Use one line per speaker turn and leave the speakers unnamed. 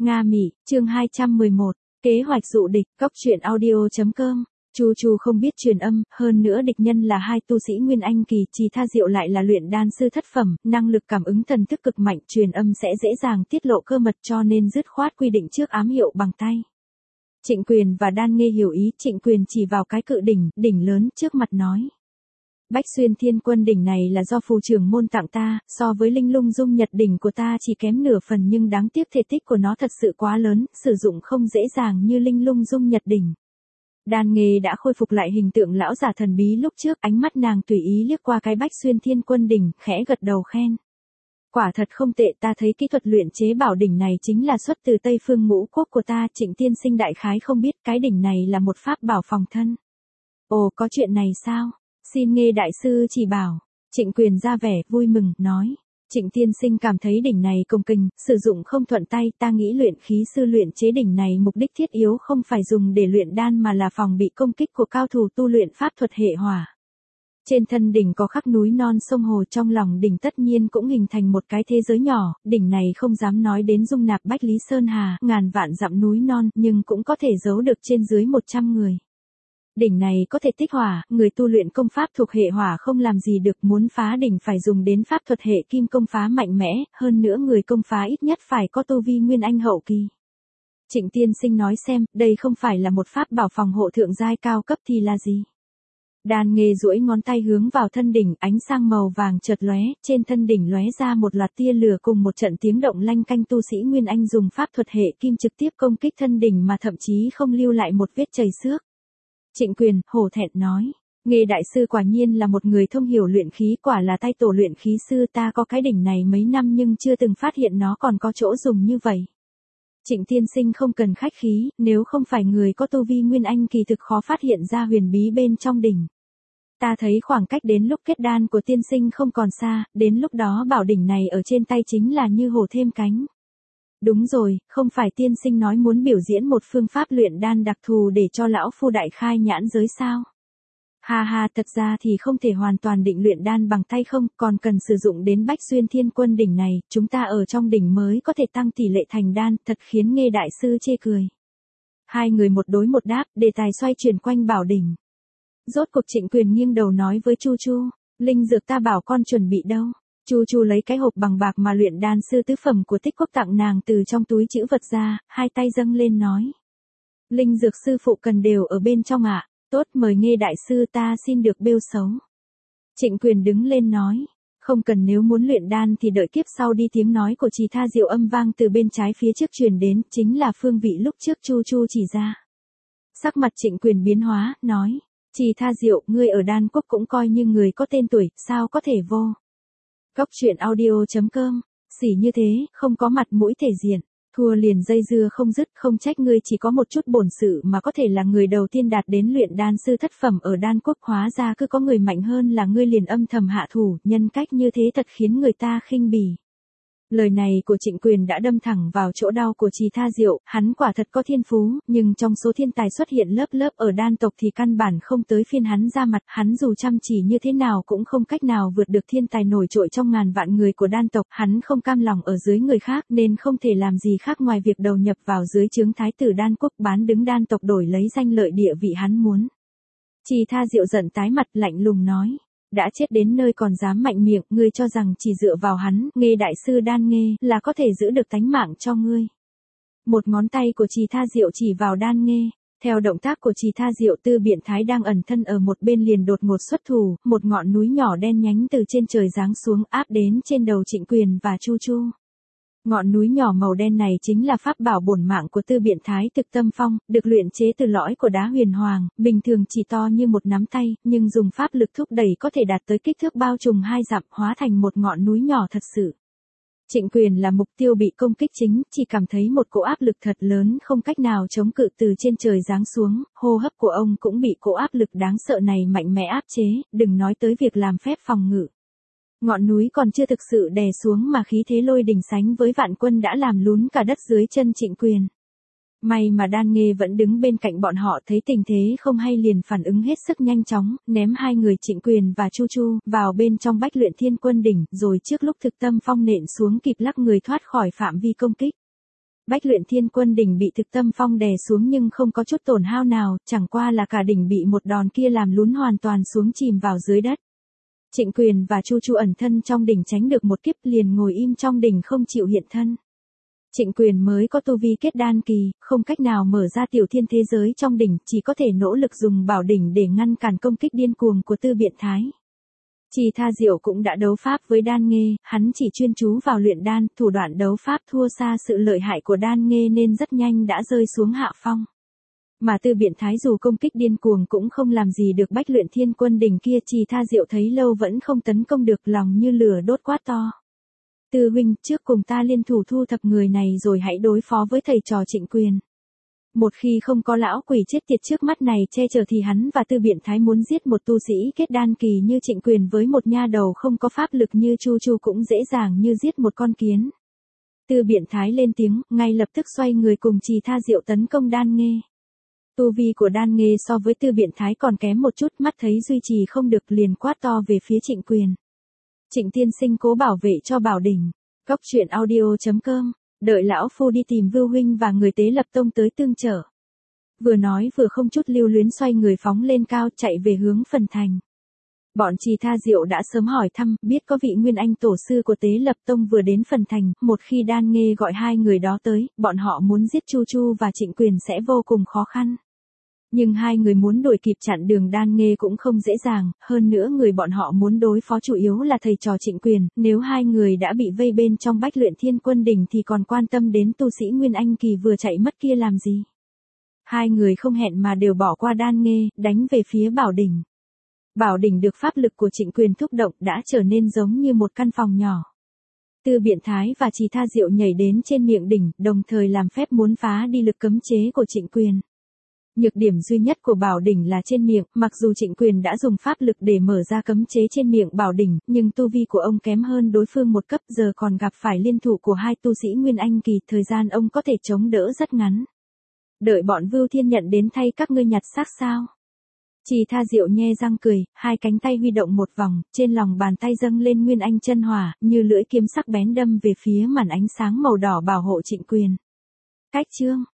Nga Mỹ, chương 211, kế hoạch dụ địch, cóc truyện audio.com. Chu không biết truyền âm, hơn nữa địch nhân là hai tu sĩ Nguyên Anh kỳ, Trì Tha Diệu lại là luyện đan sư thất phẩm, năng lực cảm ứng thần thức cực mạnh, truyền âm sẽ dễ dàng tiết lộ cơ mật, cho nên dứt khoát quy định trước ám hiệu bằng tay. Trịnh Quyền và Đan Nghê hiểu ý, Trịnh Quyền chỉ vào cái cự đỉnh lớn trước mặt nói. Bách Xuyên Thiên Quân đỉnh này là do phù trưởng môn tặng ta, so với Linh Lung Dung Nhật đỉnh của ta chỉ kém nửa phần, nhưng đáng tiếc thể tích của nó thật sự quá lớn, sử dụng không dễ dàng như Linh Lung Dung Nhật đỉnh. Đan Nghê đã khôi phục lại hình tượng lão giả thần bí lúc trước, ánh mắt nàng tùy ý liếc qua cái Bách Xuyên Thiên Quân đỉnh, khẽ gật đầu khen. Quả thật không tệ, ta thấy kỹ thuật luyện chế bảo đỉnh này chính là xuất từ Tây Phương Ngũ Quốc của ta. Trịnh tiên sinh đại khái không biết cái đỉnh này là một pháp bảo phòng thân. Ồ, có chuyện này sao? Xin Nghê đại sư chỉ bảo. Trịnh Quyền ra vẻ vui mừng, nói. Trịnh tiên sinh cảm thấy đỉnh này công kình, sử dụng không thuận tay, ta nghĩ luyện khí sư luyện chế đỉnh này mục đích thiết yếu không phải dùng để luyện đan mà là phòng bị công kích của cao thủ tu luyện pháp thuật hệ hỏa. Trên thân đỉnh có khắc núi non sông hồ, trong lòng đỉnh tất nhiên cũng hình thành một cái thế giới nhỏ, đỉnh này không dám nói đến dung nạp Bách Lý Sơn Hà, ngàn vạn dặm núi non, nhưng cũng có thể giấu được trên dưới 100 người. Đỉnh này có thể tích hỏa, người tu luyện công pháp thuộc hệ hỏa không làm gì được, muốn phá đỉnh phải dùng đến pháp thuật hệ kim công phá mạnh mẽ, hơn nữa người công phá ít nhất phải có tu vi Nguyên Anh hậu kỳ. Trịnh tiên sinh nói xem, đây không phải là một pháp bảo phòng hộ thượng giai cao cấp thì là gì? Đan Nghê duỗi ngón tay hướng vào thân đỉnh, ánh sáng màu vàng chợt lóe, trên thân đỉnh lóe ra một loạt tia lửa cùng một trận tiếng động lanh canh, tu sĩ Nguyên Anh dùng pháp thuật hệ kim trực tiếp công kích thân đỉnh mà thậm chí không lưu lại một vết chảy xước. Trịnh Quyền hổ thẹn nói, Nghê đại sư quả nhiên là một người thông hiểu luyện khí, quả là tay tổ luyện khí sư, ta có cái đỉnh này mấy năm nhưng chưa từng phát hiện nó còn có chỗ dùng như vậy. Trịnh tiên sinh không cần khách khí, nếu không phải người có tu vi Nguyên Anh kỳ thực khó phát hiện ra huyền bí bên trong đỉnh. Ta thấy khoảng cách đến lúc kết đan của tiên sinh không còn xa, đến lúc đó bảo đỉnh này ở trên tay chính là như hổ thêm cánh. Đúng rồi, không phải tiên sinh nói muốn biểu diễn một phương pháp luyện đan đặc thù để cho lão phu đại khai nhãn giới sao? Ha, thật ra thì không thể hoàn toàn định luyện đan bằng tay không, còn cần sử dụng đến Bách Xuyên Thiên Quân đỉnh này, chúng ta ở trong đỉnh mới có thể tăng tỷ lệ thành đan, thật khiến Nghê đại sư chê cười. Hai người một đối một đáp, đề tài xoay chuyển quanh bảo đỉnh. Rốt cuộc Trịnh Quyền nghiêng đầu nói với Chu, linh dược ta bảo con chuẩn bị đâu? Chu lấy cái hộp bằng bạc mà luyện đan sư tứ phẩm của Tích Quốc tặng nàng từ trong túi trữ vật ra, hai tay dâng lên nói. Linh dược sư phụ cần đều ở bên trong ạ. Tốt, mời Nghê đại sư, ta xin được bêu xấu. Trịnh Quyền đứng lên nói. Không cần, nếu muốn luyện đan thì đợi kiếp sau đi. Tiếng nói của Trì Tha Diệu âm vang từ bên trái phía trước truyền đến, chính là phương vị lúc trước Chu chỉ ra. Sắc mặt Trịnh Quyền biến hóa, nói. Trì Tha Diệu, ngươi ở đan quốc cũng coi như người có tên tuổi, sao có thể vô? Cóc truyện audio.com, xỉ như thế, không có mặt mũi thể diện, thua liền dây dưa không dứt, không trách ngươi chỉ có một chút bổn sự mà có thể là người đầu tiên đạt đến luyện đan sư thất phẩm ở đan quốc, hóa ra cứ có người mạnh hơn là ngươi liền âm thầm hạ thủ, nhân cách như thế thật khiến người ta khinh bỉ. Lời này của Trịnh Quyền đã đâm thẳng vào chỗ đau của Trì Tha Diệu, hắn quả thật có thiên phú, nhưng trong số thiên tài xuất hiện lớp ở đan tộc thì căn bản không tới phiên hắn ra mặt, hắn dù chăm chỉ như thế nào cũng không cách nào vượt được thiên tài nổi trội trong ngàn vạn người của đan tộc, hắn không cam lòng ở dưới người khác nên không thể làm gì khác ngoài việc đầu nhập vào dưới trướng thái tử đan quốc, bán đứng đan tộc đổi lấy danh lợi địa vị hắn muốn. Trì Tha Diệu giận tái mặt, lạnh lùng nói. Đã chết đến nơi còn dám mạnh miệng, ngươi cho rằng chỉ dựa vào hắn, Nghê đại sư Đan Nghê, là có thể giữ được tánh mạng cho ngươi. Một ngón tay của Trì Tha Diệu chỉ vào Đan Nghê, theo động tác của Trì Tha Diệu, Tư Biện Thái đang ẩn thân ở một bên liền đột ngột xuất thủ, một ngọn núi nhỏ đen nhánh từ trên trời giáng xuống áp đến trên đầu Trịnh Quyền và Chu. Ngọn núi nhỏ màu đen này chính là pháp bảo bổn mạng của Tư Biện Thái Thực Tâm Phong, được luyện chế từ lõi của đá huyền hoàng, bình thường chỉ to như một nắm tay, nhưng dùng pháp lực thúc đẩy có thể đạt tới kích thước bao trùm 2 dặm, hóa thành một ngọn núi nhỏ thật sự. Trịnh Quyền là mục tiêu bị công kích chính, chỉ cảm thấy một cỗ áp lực thật lớn không cách nào chống cự từ trên trời giáng xuống, hô hấp của ông cũng bị cỗ áp lực đáng sợ này mạnh mẽ áp chế, đừng nói tới việc làm phép phòng ngự. Ngọn núi còn chưa thực sự đè xuống mà khí thế lôi đình sánh với vạn quân đã làm lún cả đất dưới chân Trịnh Quyền. May mà Đan Nghê vẫn đứng bên cạnh bọn họ, thấy tình thế không hay liền phản ứng hết sức nhanh chóng, ném hai người Trịnh Quyền và Chu vào bên trong Bách Luyện Thiên Quân đỉnh, rồi trước lúc Thực Tâm Phong nện xuống kịp lắc người thoát khỏi phạm vi công kích. Bách Luyện Thiên Quân đỉnh bị Thực Tâm Phong đè xuống nhưng không có chút tổn hao nào, chẳng qua là cả đỉnh bị một đòn kia làm lún hoàn toàn xuống chìm vào dưới đất. Trịnh Quyền và Chu Chu ẩn thân trong đỉnh tránh được một kiếp liền ngồi im trong đỉnh không chịu hiện thân. Trịnh Quyền mới có tu vi kết đan kỳ, không cách nào mở ra tiểu thiên thế giới trong đỉnh, chỉ có thể nỗ lực dùng bảo đỉnh để ngăn cản công kích điên cuồng của Tư Biện Thái. Trì Tha Diệu cũng đã đấu pháp với Đan Nghê, hắn chỉ chuyên chú vào luyện đan, thủ đoạn đấu pháp thua xa sự lợi hại của Đan Nghê nên rất nhanh đã rơi xuống hạ phong. Mà Tư Biện Thái dù công kích điên cuồng cũng không làm gì được Bách Luyện Thiên Quân đỉnh kia. Trì Tha Diệu thấy lâu vẫn không tấn công được, lòng như lửa đốt quát to. Tư huynh, trước cùng ta liên thủ thu thập người này rồi hãy đối phó với thầy trò Trịnh Quyền. Một khi không có lão quỷ chết tiệt trước mắt này che chở thì hắn và Tư Biện Thái muốn giết một tu sĩ kết đan kỳ như Trịnh Quyền với một nha đầu không có pháp lực như Chu Chu cũng dễ dàng như giết một con kiến. Tư Biện Thái lên tiếng, ngay lập tức xoay người cùng Trì Tha Diệu tấn công Đan Nghê. Tu vi của Đan Nghê so với Tư Biện Thái còn kém một chút, mắt thấy duy trì không được liền quát to về phía Trịnh Quyền. Trịnh tiên sinh cố bảo vệ cho bảo đỉnh. Cóc truyện audio.com, đợi lão phu đi tìm Vưu huynh và người Tế Lập Tông tới tương trợ. Vừa nói vừa không chút lưu luyến xoay người phóng lên cao chạy về hướng phần thành. Bọn Trì Tha Diệu đã sớm hỏi thăm, biết có vị Nguyên Anh tổ sư của Tế Lập Tông vừa đến phần thành, một khi Đan Nghê gọi hai người đó tới, bọn họ muốn giết Chu Chu và Trịnh Quyền sẽ vô cùng khó khăn. Nhưng hai người muốn đuổi kịp chặn đường Đan Nghê cũng không dễ dàng, hơn nữa người bọn họ muốn đối phó chủ yếu là thầy trò Trịnh Quyền, nếu hai người đã bị vây bên trong Bách Luyện Thiên Quân đỉnh thì còn quan tâm đến tu sĩ Nguyên Anh kỳ vừa chạy mất kia làm gì. Hai người không hẹn mà đều bỏ qua Đan Nghê, đánh về phía bảo đỉnh. Bảo đỉnh được pháp lực của Trịnh Quyền thúc động đã trở nên giống như một căn phòng nhỏ. Tư Biện Thái và Trì Tha Diệu nhảy đến trên miệng đỉnh, đồng thời làm phép muốn phá đi lực cấm chế của Trịnh Quyền. Nhược điểm duy nhất của bảo đỉnh là trên miệng, mặc dù Trịnh Quyền đã dùng pháp lực để mở ra cấm chế trên miệng bảo đỉnh, nhưng tu vi của ông kém hơn đối phương một cấp, giờ còn gặp phải liên thủ của hai tu sĩ Nguyên Anh kỳ, thời gian ông có thể chống đỡ rất ngắn. Đợi bọn Vưu Thiên Nhận đến thay các ngươi nhặt xác sao? Trì Tha Diệu nhe răng cười, hai cánh tay huy động một vòng, trên lòng bàn tay dâng lên Nguyên Anh chân hỏa, như lưỡi kiếm sắc bén đâm về phía màn ánh sáng màu đỏ bảo hộ Trịnh Quyền. Cách chương